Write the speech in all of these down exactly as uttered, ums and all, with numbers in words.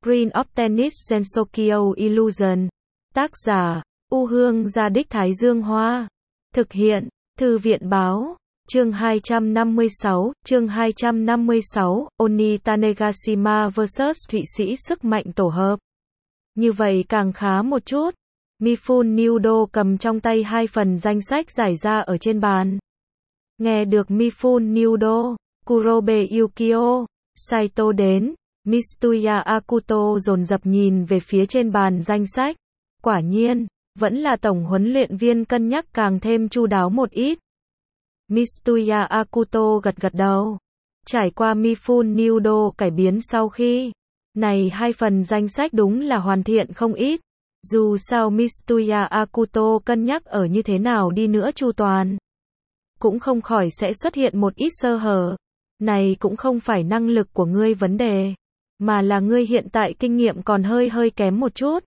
Screen of Tennis Sensokyo Illusion. Tác giả, U Hương Gia Đích Thái Dương Hoa. Thực hiện, Thư viện Báo. Chương hai trăm năm mươi sáu, chương hai trăm năm mươi sáu, Oni Tanegashima versus Thụy Sĩ sức mạnh tổ hợp. Như vậy càng khá một chút. Mifune Nudo cầm trong tay hai phần danh sách giải ra ở trên bàn. Nghe được Mifune Nudo, Kurobe Yukio, Saito đến, Mitsuya Akuto dồn dập nhìn về phía trên bàn danh sách. Quả nhiên, vẫn là tổng huấn luyện viên cân nhắc càng thêm chu đáo một ít. Mitsuya Akuto gật gật đầu. Trải qua Mifune Nudo cải biến sau khi, này hai phần danh sách đúng là hoàn thiện không ít. Dù sao Mitsuya Akuto cân nhắc ở như thế nào đi nữa chu toàn, cũng không khỏi sẽ xuất hiện một ít sơ hở. Này cũng không phải năng lực của ngươi vấn đề, mà là ngươi hiện tại kinh nghiệm còn hơi hơi kém một chút.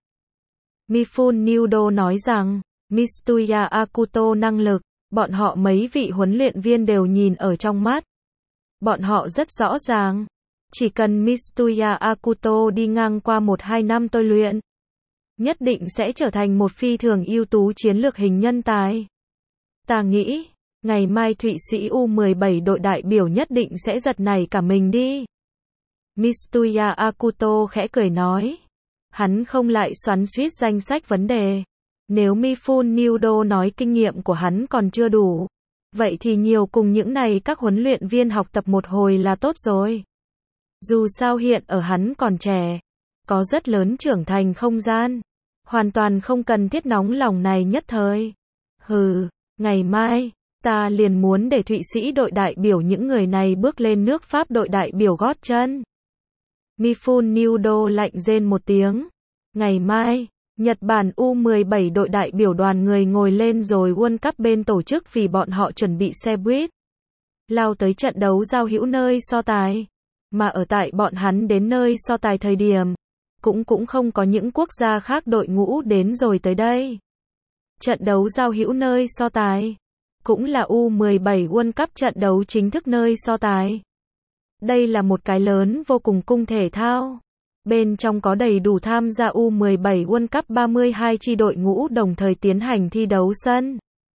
Mifune Nudo nói rằng, Mitsuya Akuto năng lực, bọn họ mấy vị huấn luyện viên đều nhìn ở trong mắt. Bọn họ rất rõ ràng, chỉ cần Mitsuya Akuto đi ngang qua một hai năm tôi luyện, nhất định sẽ trở thành một phi thường ưu tú chiến lược hình nhân tài. Ta nghĩ, ngày mai Thụy Sĩ U mười bảy đội đại biểu nhất định sẽ giật nảy cả mình đi. Mitsuya Akuto khẽ cười nói. Hắn không lại xoắn xuýt danh sách vấn đề. Nếu Mifune Nudo nói kinh nghiệm của hắn còn chưa đủ, vậy thì nhiều cùng những này các huấn luyện viên học tập một hồi là tốt rồi. Dù sao hiện ở hắn còn trẻ, có rất lớn trưởng thành không gian, hoàn toàn không cần thiết nóng lòng này nhất thời. Hừ, ngày mai, ta liền muốn để Thụy Sĩ đội đại biểu những người này bước lên nước Pháp đội đại biểu gót chân. Mifune Nudo lạnh rên một tiếng. Ngày mai, Nhật Bản U mười bảy đội đại biểu đoàn người ngồi lên rồi World Cup bên tổ chức vì bọn họ chuẩn bị xe buýt, lao tới trận đấu giao hữu nơi so tài. Mà ở tại bọn hắn đến nơi so tài thời điểm, cũng cũng không có những quốc gia khác đội ngũ đến rồi tới đây. Trận đấu giao hữu nơi so tài, cũng là U mười bảy World Cup trận đấu chính thức nơi so tài. Đây là một cái lớn vô cùng cung thể thao. Bên trong có đầy đủ tham gia U mười bảy World Cup ba mươi hai chi đội ngũ đồng thời tiến hành thi đấu sân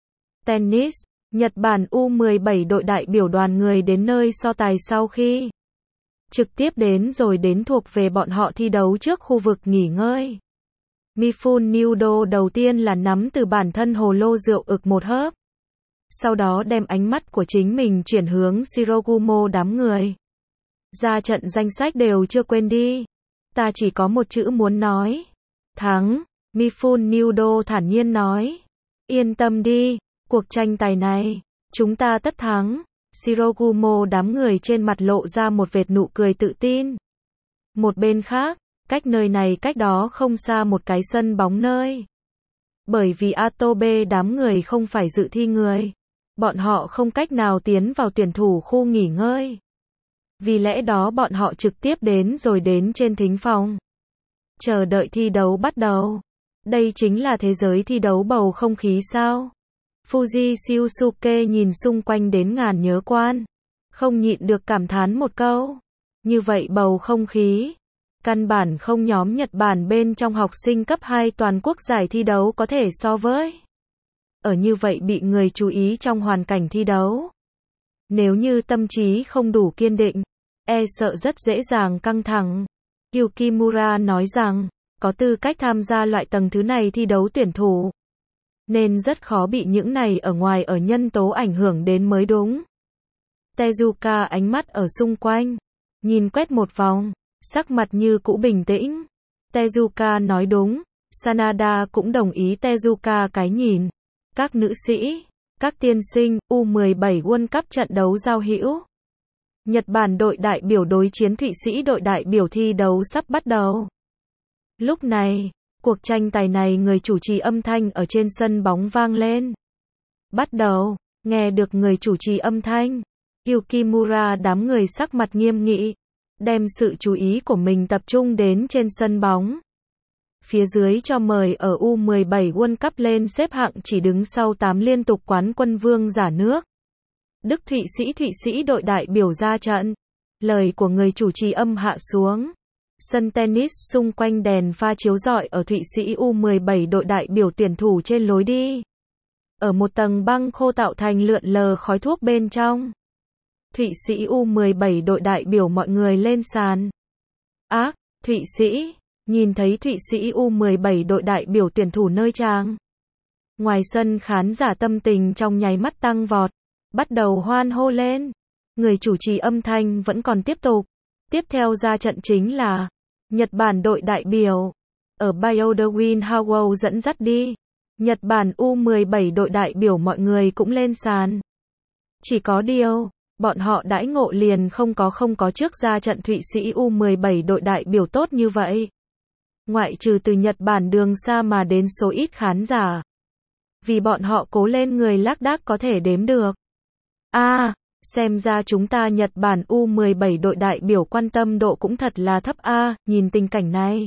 tennis. Nhật Bản U mười bảy đội đại biểu đoàn người đến nơi so tài sau khi trực tiếp đến rồi đến thuộc về bọn họ thi đấu trước khu vực nghỉ ngơi. Mifune Nudo đầu tiên là nắm từ bản thân hồ lô rượu ực một hớp. Sau đó đem ánh mắt của chính mình chuyển hướng Shirogumo đám người. Ra trận danh sách đều chưa quên đi. Ta chỉ có một chữ muốn nói. Thắng. Mifune Nudo thản nhiên nói. Yên tâm đi, cuộc tranh tài này, chúng ta tất thắng. Shirogumo đám người trên mặt lộ ra một vệt nụ cười tự tin. Một bên khác, cách nơi này cách đó không xa một cái sân bóng nơi. Bởi vì Atobe đám người không phải dự thi người, bọn họ không cách nào tiến vào tuyển thủ khu nghỉ ngơi. Vì lẽ đó bọn họ trực tiếp đến rồi đến trên thính phòng, chờ đợi thi đấu bắt đầu. Đây chính là thế giới thi đấu bầu không khí sao? Fuji Shiosuke nhìn xung quanh đến ngàn nhớ quan, không nhịn được cảm thán một câu. Như vậy bầu không khí, căn bản không nhóm Nhật Bản bên trong học sinh cấp hai toàn quốc giải thi đấu có thể so với. Ở như vậy bị người chú ý trong hoàn cảnh thi đấu. Nếu như tâm trí không đủ kiên định, e sợ rất dễ dàng căng thẳng. Yukimura nói rằng, có tư cách tham gia loại tầng thứ này thi đấu tuyển thủ, nên rất khó bị những này ở ngoài ở nhân tố ảnh hưởng đến mới đúng. Tezuka ánh mắt ở xung quanh, nhìn quét một vòng, sắc mặt như cũ bình tĩnh. Tezuka nói đúng, Sanada cũng đồng ý Tezuka cái nhìn. Các nữ sĩ, các tiên sinh, U mười bảy World Cup trận đấu giao hữu. Nhật Bản đội đại biểu đối chiến Thụy Sĩ đội đại biểu thi đấu sắp bắt đầu. Lúc này, cuộc tranh tài này người chủ trì âm thanh ở trên sân bóng vang lên. Bắt đầu, nghe được người chủ trì âm thanh, Yukimura đám người sắc mặt nghiêm nghị, đem sự chú ý của mình tập trung đến trên sân bóng. Phía dưới cho mời ở U mười bảy World Cup lên xếp hạng chỉ đứng sau tám liên tục quán quân vương giả nước Đức Thụy Sĩ Thụy Sĩ đội đại biểu ra trận. Lời của người chủ trì âm hạ xuống. Sân tennis xung quanh đèn pha chiếu rọi ở Thụy Sĩ U mười bảy đội đại biểu tuyển thủ trên lối đi. Ở một tầng băng khô tạo thành lượn lờ khói thuốc bên trong. Thụy Sĩ U mười bảy đội đại biểu mọi người lên sàn. Ác, Thụy Sĩ, nhìn thấy Thụy Sĩ U mười bảy đội đại biểu tuyển thủ nơi tràng. Ngoài sân khán giả tâm tình trong nháy mắt tăng vọt, bắt đầu hoan hô lên. Người chủ trì âm thanh vẫn còn tiếp tục. Tiếp theo ra trận chính là Nhật Bản đội đại biểu. Ở Bioderwin Howell dẫn dắt đi. Nhật Bản U mười bảy đội đại biểu mọi người cũng lên sàn. Chỉ có điều, bọn họ đãi ngộ liền không có không có trước ra trận Thụy Sĩ U mười bảy đội đại biểu tốt như vậy. Ngoại trừ từ Nhật Bản đường xa mà đến số ít khán giả. Vì bọn họ cố lên người lác đác có thể đếm được. A, à, xem ra chúng ta Nhật Bản U mười bảy đội đại biểu quan tâm độ cũng thật là thấp a, à, nhìn tình cảnh này.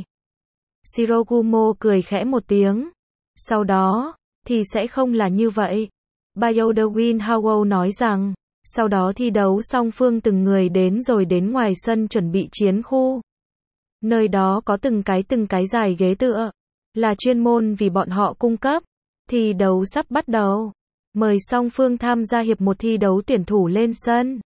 Shirogumo cười khẽ một tiếng. Sau đó, thì sẽ không là như vậy. Bioderwin Howell nói rằng, sau đó thi đấu song phương từng người đến rồi đến ngoài sân chuẩn bị chiến khu. Nơi đó có từng cái từng cái dài ghế tựa, là chuyên môn vì bọn họ cung cấp. Thi đấu sắp bắt đầu. Mời song phương tham gia hiệp một thi đấu tuyển thủ lên sân.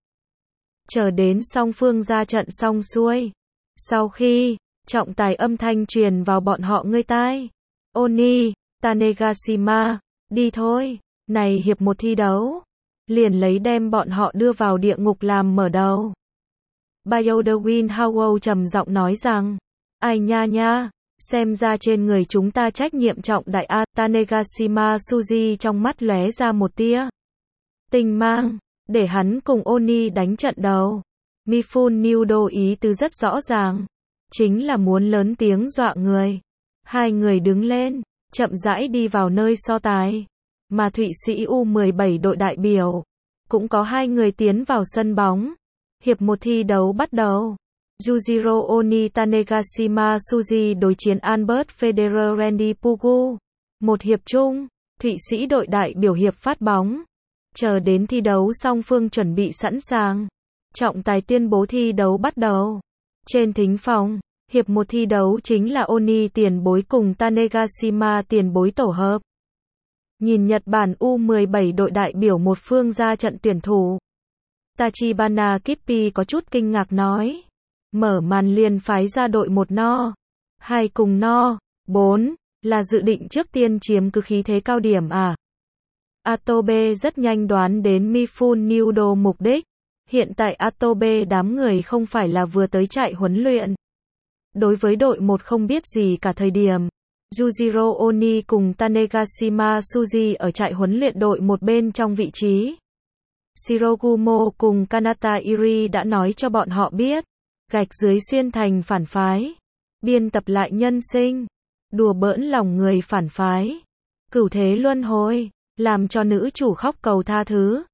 Chờ đến song phương ra trận xong xuôi. Sau khi, trọng tài âm thanh truyền vào bọn họ ngươi tai. Oni, Tanegashima, đi thôi. Này hiệp một thi đấu. Liền lấy đem bọn họ đưa vào địa ngục làm mở đầu. Bioderwin Howell trầm giọng nói rằng. Ai nha nha. Xem ra trên người chúng ta trách nhiệm trọng đại a. Tanegashima Suji trong mắt lóe ra một tia tình mang, để hắn cùng Oni đánh trận đầu. Mifune Nudo ý tứ rất rõ ràng, chính là muốn lớn tiếng dọa người. Hai người đứng lên, chậm rãi đi vào nơi so tài, mà Thụy Sĩ U mười bảy đội đại biểu cũng có hai người tiến vào sân bóng. Hiệp một thi đấu bắt đầu. Yujiro Oni Tanegashima Suji đối chiến Albert Federer Randy Pugu. Một hiệp chung, Thụy Sĩ đội đại biểu hiệp phát bóng. Chờ đến thi đấu song phương chuẩn bị sẵn sàng. Trọng tài tuyên bố thi đấu bắt đầu. Trên thính phòng, hiệp một thi đấu chính là Oni tiền bối cùng Tanegashima tiền bối tổ hợp. Nhìn Nhật Bản U mười bảy đội đại biểu một phương ra trận tuyển thủ. Tachibana Kippi có chút kinh ngạc nói. Mở màn liền phái ra đội một no, hai cùng no, bốn, là dự định trước tiên chiếm cứ khí thế cao điểm à? Atobe rất nhanh đoán đến Mifune Nudo mục đích. Hiện tại Atobe đám người không phải là vừa tới chạy huấn luyện. Đối với đội một không biết gì cả thời điểm. Yujiro Oni cùng Tanegashima Suji ở trại huấn luyện đội một bên trong vị trí. Shirogumo cùng Kanata Iri đã nói cho bọn họ biết. Gạch dưới xuyên thành phản phái. Biên tập lại nhân sinh. Đùa bỡn lòng người phản phái. Cửu thế luân hồi. Làm cho nữ chủ khóc cầu tha thứ.